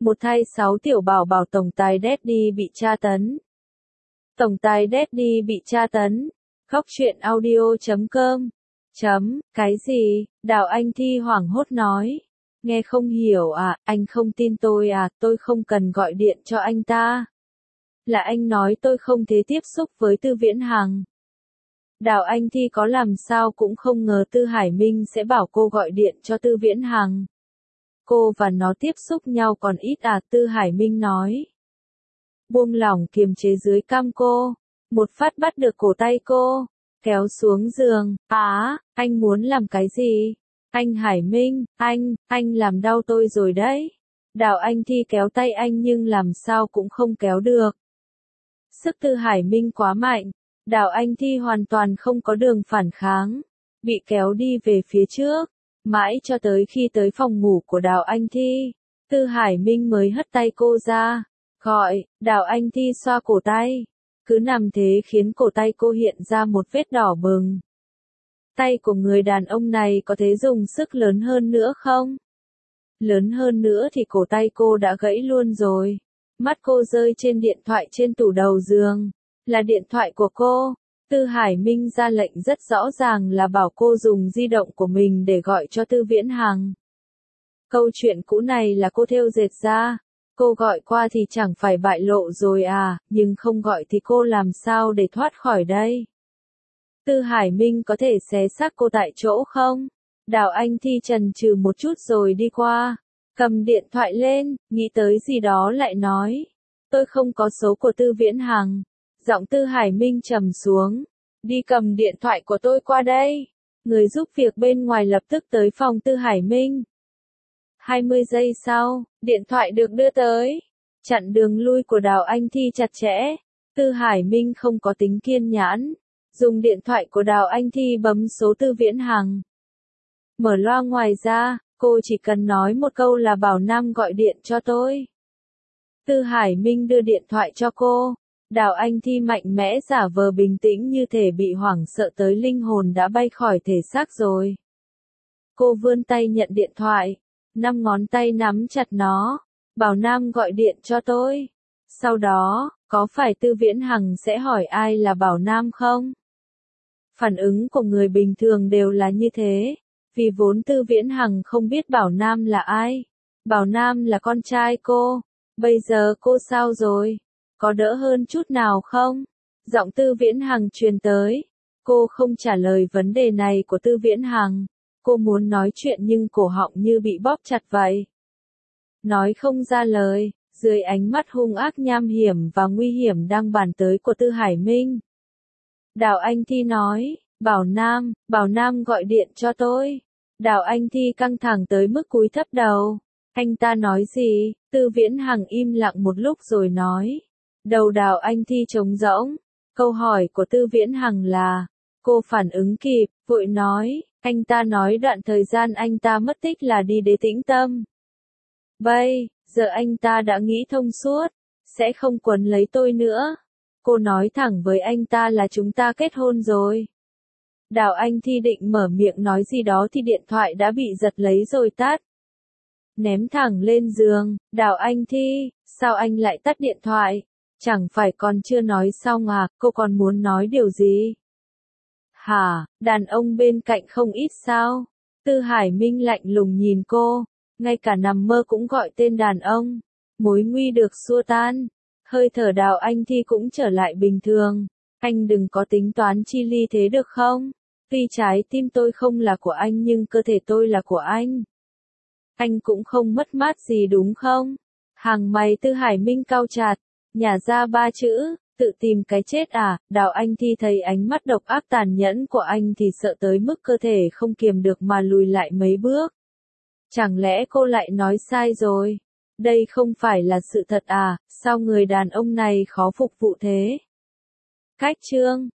Một thay 6 tiểu bảo bảo tổng tài Daddy bị tra tấn. Tổng tài Daddy bị tra tấn. Khóc chuyện audio.com. Cái gì? Đào Anh Thi hoảng hốt nói. Nghe không hiểu à, anh không tin tôi à, tôi không cần gọi điện cho anh ta. Là anh nói tôi không thể tiếp xúc với Tư Viễn Hằng. Đào Anh Thi có làm sao cũng không ngờ Tư Hải Minh sẽ bảo cô gọi điện cho Tư Viễn Hằng. Cô và nó tiếp xúc nhau còn ít à, Tư Hải Minh nói. Buông lỏng kiềm chế dưới cằm cô, một phát bắt được cổ tay cô, kéo xuống giường. Anh muốn làm cái gì? Anh Hải Minh, anh làm đau tôi rồi đấy. Đào Anh Thi kéo tay anh nhưng làm sao cũng không kéo được. Sức Tư Hải Minh quá mạnh, Đào Anh Thi hoàn toàn không có đường phản kháng, bị kéo đi về phía trước, mãi cho tới khi tới phòng ngủ của Đào Anh Thi, Tư Hải Minh mới hất tay cô ra, gọi. Đào Anh Thi xoa cổ tay, cứ nằm thế khiến cổ tay cô hiện ra một vết đỏ bừng. Tay của người đàn ông này có thể dùng sức lớn hơn nữa không? Lớn hơn nữa thì cổ tay cô đã gãy luôn rồi. Mắt cô rơi trên điện thoại trên tủ đầu giường. Là điện thoại của cô. Tư Hải Minh ra lệnh rất rõ ràng là bảo cô dùng di động của mình để gọi cho Tư Viễn Hằng. Câu chuyện cũ này là cô thêu dệt ra. Cô gọi qua thì chẳng phải bại lộ rồi à, nhưng không gọi thì cô làm sao để thoát khỏi đây? Tư Hải Minh có thể xé xác cô tại chỗ không? Đào Anh Thi chần chừ một chút rồi đi qua. Cầm điện thoại lên, nghĩ tới gì đó lại nói. Tôi không có số của Tư Viễn Hằng. Giọng Tư Hải Minh trầm xuống. Đi cầm điện thoại của tôi qua đây. Người giúp việc bên ngoài lập tức tới phòng Tư Hải Minh. 20 giây sau, điện thoại được đưa tới. Chặn đường lui của Đào Anh Thi chặt chẽ. Tư Hải Minh không có tính kiên nhẫn. Dùng điện thoại của Đào Anh Thi bấm số Tư Viễn Hằng. Mở loa ngoài ra, cô chỉ cần nói một câu là bảo Nam gọi điện cho tôi. Tư Hải Minh đưa điện thoại cho cô. Đào Anh Thi mạnh mẽ giả vờ bình tĩnh như thể bị hoảng sợ tới linh hồn đã bay khỏi thể xác rồi. Cô vươn tay nhận điện thoại. 5 ngón tay nắm chặt nó. Bảo Nam gọi điện cho tôi. Sau đó, có phải Tư Viễn Hằng sẽ hỏi ai là Bảo Nam không? Phản ứng của người bình thường đều là như thế. Vì vốn Tư Viễn Hằng không biết Bảo Nam là ai. Bảo Nam là con trai cô. Bây giờ cô sao rồi? Có đỡ hơn chút nào không? Giọng Tư Viễn Hằng truyền tới. Cô không trả lời vấn đề này của Tư Viễn Hằng. Cô muốn nói chuyện nhưng cổ họng như bị bóp chặt vậy. Nói không ra lời, dưới ánh mắt hung ác nham hiểm và nguy hiểm đang bàn tới của Tư Hải Minh. Đào Anh Thi nói, Bảo Nam gọi điện cho tôi. Đào Anh Thi căng thẳng tới mức cúi thấp đầu. Anh ta nói gì? Tư Viễn Hằng im lặng một lúc rồi nói. Đầu Đào Anh Thi trống rỗng. Câu hỏi của Tư Viễn Hằng là, cô phản ứng kịp, vội nói, anh ta nói đoạn thời gian anh ta mất tích là đi Đế Tĩnh Tâm. Bây giờ anh ta đã nghĩ thông suốt, sẽ không quấn lấy tôi nữa. Cô nói thẳng với anh ta là chúng ta kết hôn rồi. Đào Anh Thi định mở miệng nói gì đó thì điện thoại đã bị giật lấy rồi tắt. Ném thẳng lên giường. Đào Anh Thi, sao anh lại tắt điện thoại? Chẳng phải còn chưa nói xong à, cô còn muốn nói điều gì? Hả, đàn ông bên cạnh không ít sao? Tư Hải Minh lạnh lùng nhìn cô, ngay cả nằm mơ cũng gọi tên đàn ông. Mối nguy được xua tan. Hơi thở Đào Anh Thi cũng trở lại bình thường. Anh đừng có tính toán chi ly thế được không? Tuy trái tim tôi không là của anh nhưng cơ thể tôi là của anh. Anh cũng không mất mát gì đúng không? Hàng mày Tư Hải Minh cau chặt, nhả ra 3 chữ, tự tìm cái chết à? Đào Anh Thi thấy ánh mắt độc ác tàn nhẫn của anh thì sợ tới mức cơ thể không kiềm được mà lùi lại mấy bước. Chẳng lẽ cô lại nói sai rồi? Đây không phải là sự thật à? Sao người đàn ông này khó phục vụ thế? Cách chương